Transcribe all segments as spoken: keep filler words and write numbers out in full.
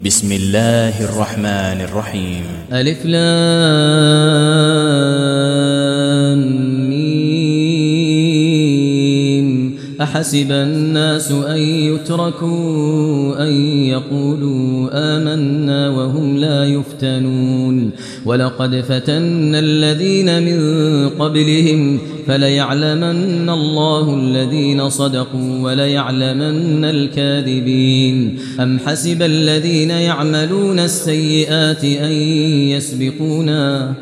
بسم الله الرحمن الرحيم. ألف لام ميم. أحسب الناس أن يتركوا أن يقولوا آمنا وهم لا يفتنون ولقد فتنا الذين من قبلهم فليعلمن الله الذين صدقوا وليعلمن الكاذبين. أم حسب الذين يعملون السيئات أن يسبقونا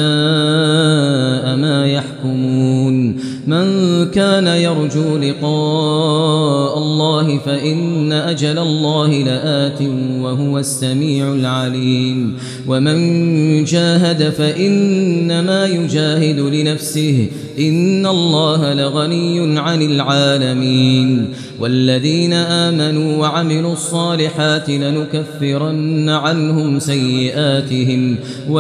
ساء ما يحكمون. من كان يرجو لقاء الله فإن أجل الله لآت وهو السميع العليم. ومن جاهد فإنما يجاهد لنفسه إن الله لغني عن العالمين. والذين آمنوا وعملوا الصالحات لنكفرن عنهم سيئاتهم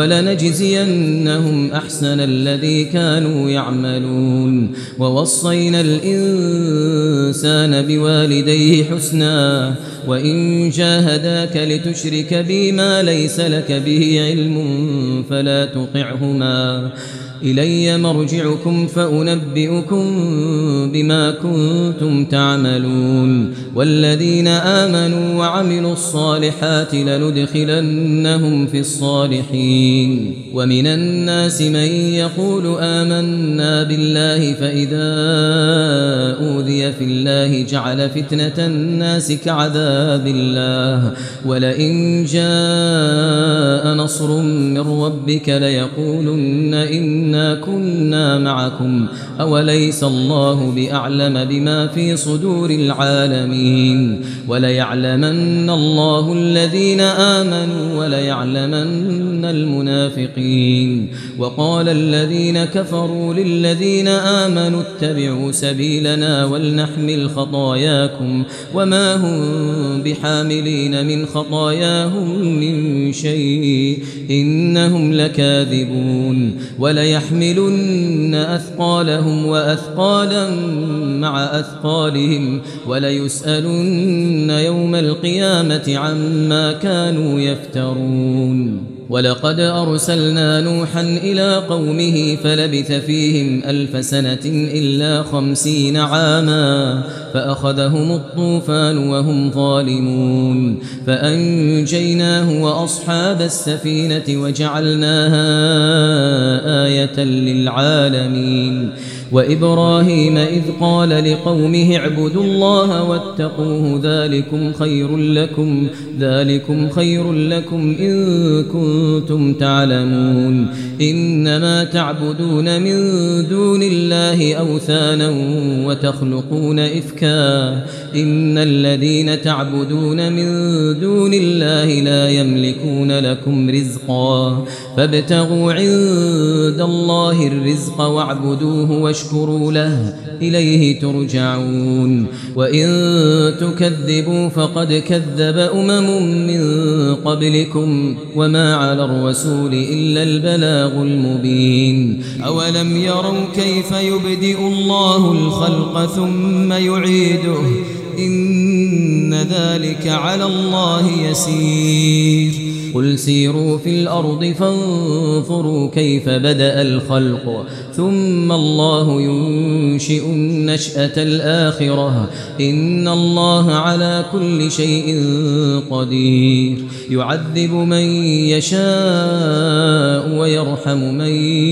ولنجزينهم أحسن الذي كانوا يعملون. ووصينا الإنسان بوالديه حسنا وإن جاهداك لتشرك بي ما ليس لك به علم فلا تطعهما إلي مرجعكم فأنبئكم بما كنتم تعملون. والذين آمنوا وعملوا الصالحات لندخلنهم في الصالحين. ومن الناس من يقول آمنا بالله فإذا أوذي في الله جعل فتنة الناس كعذاب الله ولئن جاء نصر من ربك ليقولن إن إنا كنا معكم أوليس الله بأعلم بما في صدور العالمين. وليعلمن الله الذين آمنوا وليعلمن المنافقين. وقال الذين كفروا للذين آمنوا اتبعوا سبيلنا ولنحمل خطاياكم وما هم بحاملين من خطاياهم من شيء إنهم لكاذبون. وليحملن أثقالهم وأثقالا مع أثقالهم وليسألن يوم القيامة عما كانوا يفترون. ولقد أرسلنا نوحا إلى قومه فلبث فيهم ألف سنة إلا خمسين عاما فأخذهم الطوفان وهم ظالمون فأنجيناه وأصحاب السفينة وجعلناها آية للعالمين. وإبراهيم إذ قال لقومه اعبدوا الله واتقوه ذلكم خير لكم ذلكم خير لكم إن كنتم تعلمون. إنما تعبدون من دون الله أوثانا وتخلقون إفكا إن الذين تعبدون من دون الله لا يملكون لكم رزقا فابتغوا عند الله الرزق واعبدوه واشكروا له إليه ترجعون. وإن تكذبوا فقد كذب أمم من قبلكم وما على الرسول إلا البلاغ المبين. أولم يروا كيف يبدئ الله الخلق ثم يعيده إن ذلك على الله يسير. قل سيروا في الأرض فانظروا كيف بدأ الخلق ثم الله ينشئ النشأة الآخرة إن الله على كل شيء قدير. يعذب من يشاء ويرحم من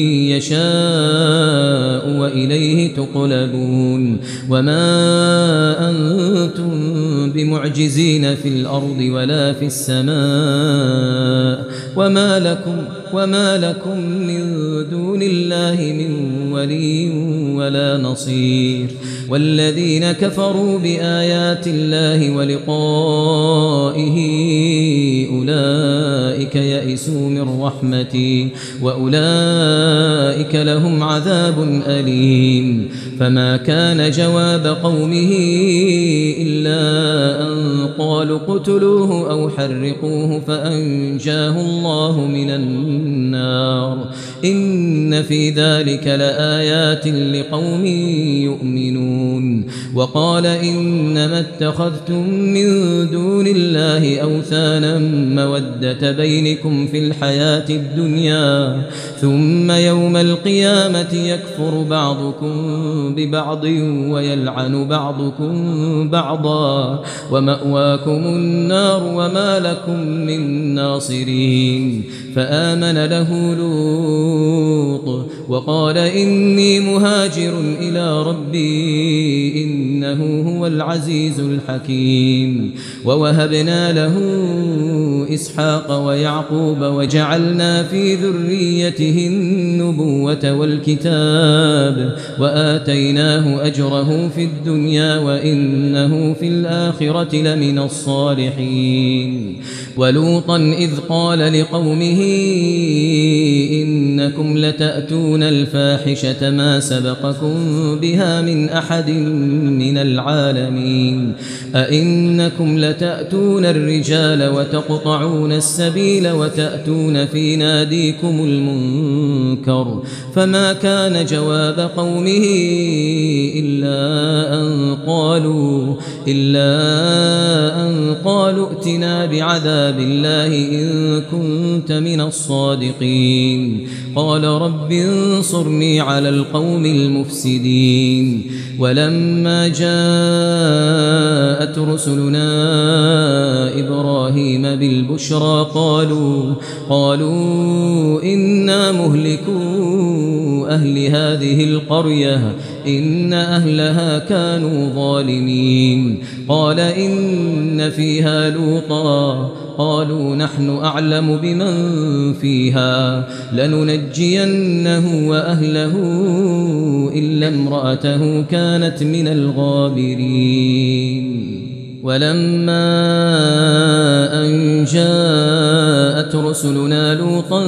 يشاء وإليه تقلبون. وما أنتم بمعجزين في الأرض ولا في السماء وما لكم وما لكم من دون الله من ولي ولا نصير. والذين كفروا بآيات الله ولقائه أولئك أولئك يئسوا من رحمتي وأولئك لهم عذاب أليم فما كان جواب قومه إلا أن قالوا اقتلوه أو حرقوه فأنجاه الله من النار إن في ذلك لآيات لقوم يؤمنون وقال إنما اتخذتم من دون الله أوثانا مودة بينكم في الحياة الدنيا ثم يوم القيامة يكفر بعضكم ببعض ويلعن بعضكم بعضا ومأواكم النار وما لكم من ناصرين فآمن له لوط وقال إني مهاجر إلى ربي إنه هو العزيز الحكيم ووهبنا له إسحاق ويعقوب وجعلنا في ذريته النبوة والكتاب وآتيناه أجره في الدنيا وإنه في الآخرة لمن الصالحين ولوطا إذ قال لقومه إنكم لتأتون الفاحشة ما سبقكم بها من أحد من العالمين أئنكم لتأتون الرجال وتقطعون السبيل وتأتون في ناديكم المنكر فما كان جواب قومه إلا أن قالوا إلا أن قالوا ائتنا بعذاب الله إن كنت من الصادقين قال رب انصرني على القوم المفسدين ولما جاءت رسلنا إبراهيم بالبشرى قالوا قالوا إنا مهلكو أهل هذه القرية إن أهلها كانوا ظالمين قال إن فيها لوطا قالوا نحن أعلم بمن فيها لننجينه وأهله إلا امرأته كانت من الغابرين ولما أن جاءت رسلنا لوطا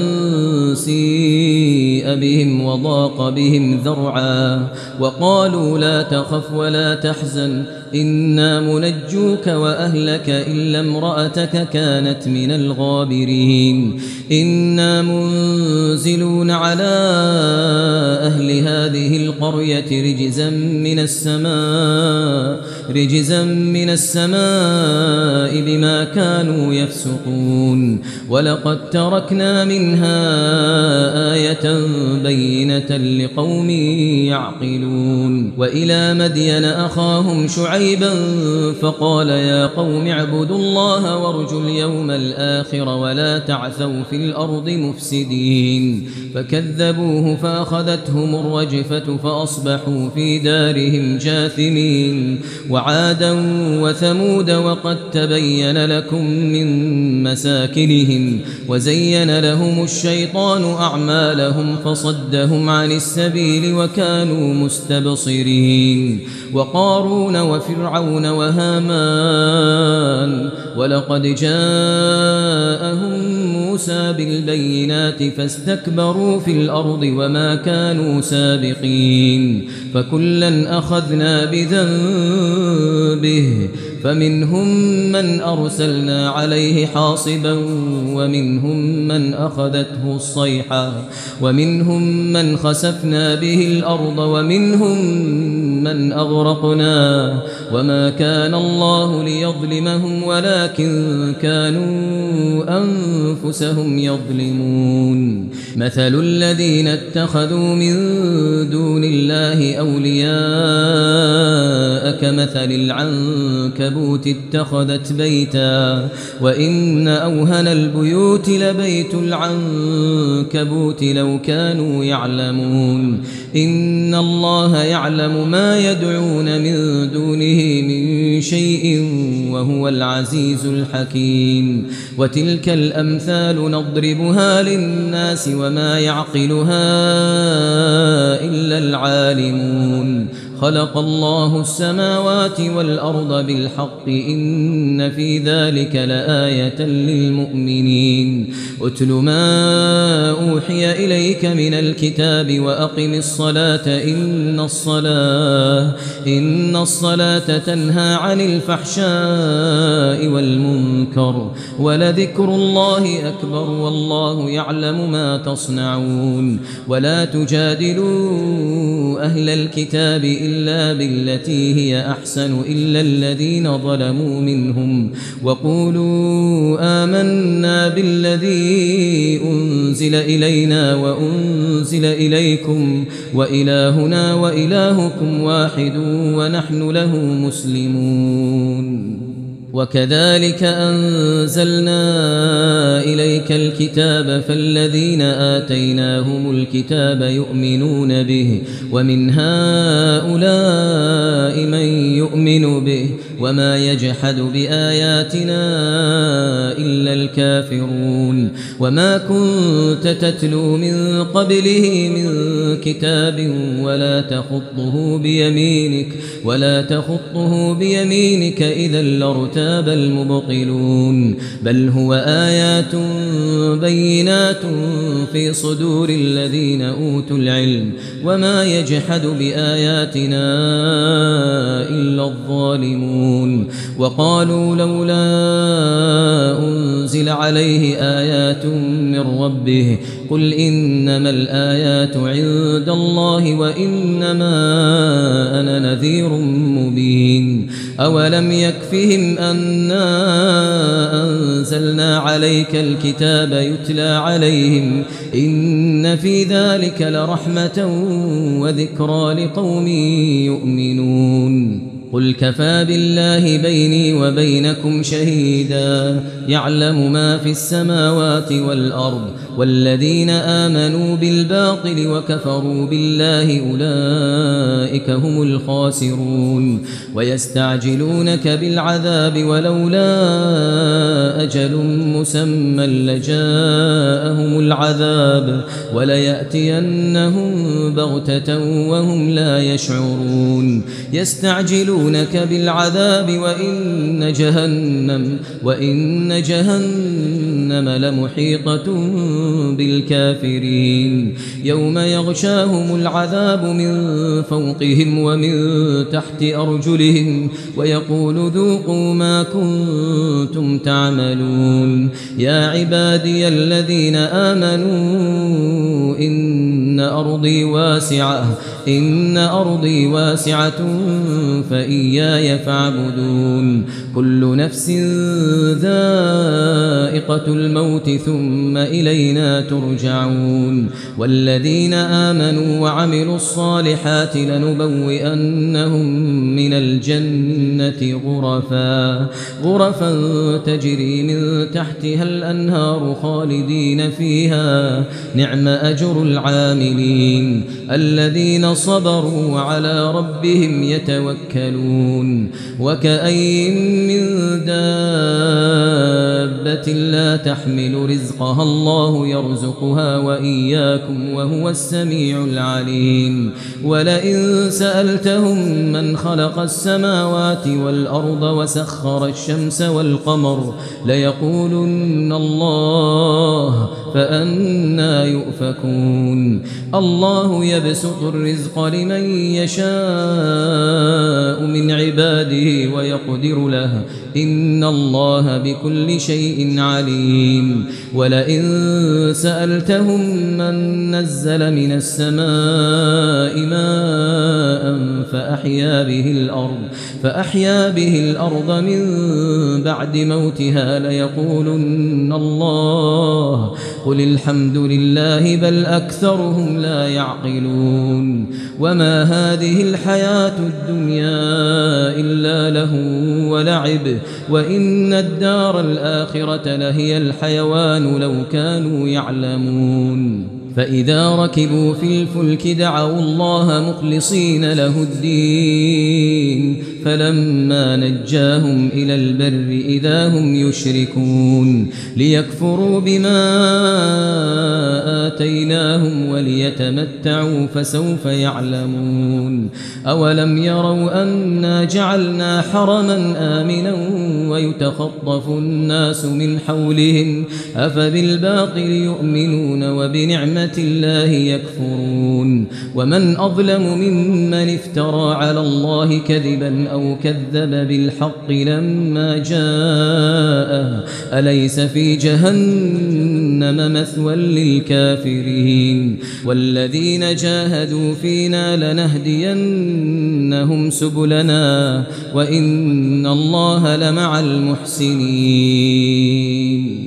سيء بهم وضاق بهم ذرعا وقالوا لا تخف ولا تحزن إنا منجوك وأهلك إلا امرأتك كانت من الغابرين إنا منزلون على أهل هذه القرية رجزا من السماء رجزا من السماء بما كانوا يفسقون ولقد تركنا منها آية بينة لقوم يعقلون وإلى مدين أخاهم شعيبا فقال يا قوم اعبدوا الله وارجوا اليوم الآخر ولا تعثوا في الأرض مفسدين فكذبوه فأخذتهم الرجفة فأصبحوا في دارهم جاثمين وعادا وثمود وقد تبين لكم من مساكنهم وزين لهم الشيطان أعمالهم فصدهم عن السبيل وكانوا مستبصرين وقارون وفرعون وهامان ولقد جاءهم موسى بالبينات فاستكبروا في الأرض وما كانوا سابقين فكلا أخذنا بذنبه فمنهم من أرسلنا عليه حاصبا ومنهم من أخذته الصيحة ومنهم من خسفنا به الأرض ومنهم من أغرقنا وما كان الله ليظلمهم ولكن كانوا أنفسهم يظلمون مثل الذين اتخذوا من دون الله أولياء كمثل العنكبوت اتخذت بيتا وإن أوهن البيوت لبيت العنكبوت لو كانوا يعلمون إن الله يعلم ما يدعون من دونه من شيء وهو العزيز الحكيم وتلك الأمثال نضربها للناس وما يعقلها إلا العالمون خلق الله السماوات والأرض بالحق إن في ذلك لآية للمؤمنين أتل ما أوحي إليك من الكتاب وأقم الصلاة إن الصلاة إن الصلاة تنهى عن الفحشاء والمنكر ولذكر الله أكبر والله يعلم ما تصنعون ولا تجادلوا أهل الكتاب إلا بالتي هي أحسن إلا الذين ظلموا منهم وقولوا آمنا بالذي أنزل إلينا وأنزل إليكم وإلهنا وإلهكم واحد ونحن له مسلمون وكذلك أنزلنا إليك الكتاب فالذين آتيناهم الكتاب يؤمنون به ومن هؤلاء من يؤمن به وما يجحد بآياتنا إلا الكافرون وما كنت تتلو من قبله من كتاب ولا تخطه بيمينك ولا تخطه بيمينك إذا لارتاب المبطلون بل هو آيات بينات في صدور الذين أوتوا العلم وما يجحد بآياتنا إلا الظالمون وقالوا لولا أنزل عليه آيات من ربه قل إنما الآيات عند الله وإنما أنا نذير مبين أولم يكفهم أنا أنزلنا عليك الكتاب يتلى عليهم إن في ذلك لرحمة وذكرى لقوم يؤمنون قل كفى بالله بيني وبينكم شهيدا يعلم ما في السماوات والأرض والذين آمنوا بالباطل وكفروا بالله أولئك هم الخاسرون ويستعجلونك بالعذاب ولولا أجل مسمى لجاءهم العذاب وليأتينهم بغتة وهم لا يشعرون يستعجلونك بالعذاب وإن جهنم وإن جهنم لمحيطة بالكافرين يوم يغشاهم العذاب من فوقهم ومن تحت أرجلهم ويقول ذوقوا ما كنتم تعملون يا عبادي الذين آمنوا إن أرضي واسعة إن أرضي واسعة فإياي فاعبدون كل نفس ذائقة الموت ثم إلينا ترجعون والذين آمنوا وعملوا الصالحات لنبوئنهم من الجنة غرفا غرفا تجري من تحتها الأنهار خالدين فيها نعم أجر العاملين الذين صبروا على ربهم يتوكلون وكأين من دابة لا تحمل رزقها الله يرزقها وإياكم وهو السميع العليم ولئن سألتهم من خلق السماوات والأرض وسخر الشمس والقمر ليقولن الله فأنى يؤفكون الله يبسط الرزق لمن يشاء من عباده ويقدر له إن الله بكل شيء عليم ولئن سألتهم من نزل من السماء ماء فأحيا به الأرض فأحيا به الأرض من بعد موتها ليقولن الله قل الحمد لله بل أكثرهم لا يعقلون وما هذه الحياة الدنيا إلا له ولعب وإن الدار الآخرة لهي الحيوان لو كانوا يعلمون فإذا ركبوا في الفلك دعوا الله مخلصين له الدين فلما نجاهم إلى البر إذا هم يشركون ليكفروا بما آتيناهم وليتمتعوا فسوف يعلمون أولم يروا أنا جعلنا حرما آمنا ويتخطف الناس من حولهم أفبالباطل يؤمنون وبنعمة الله يكفرون ومن أظلم ممن افترى على الله كذبا أو كذب بالحق لما جاءه أليس في جهنم مثوى للكافرين والذين جاهدوا فينا لنهدينهم سبلنا وإن الله لمع المحسنين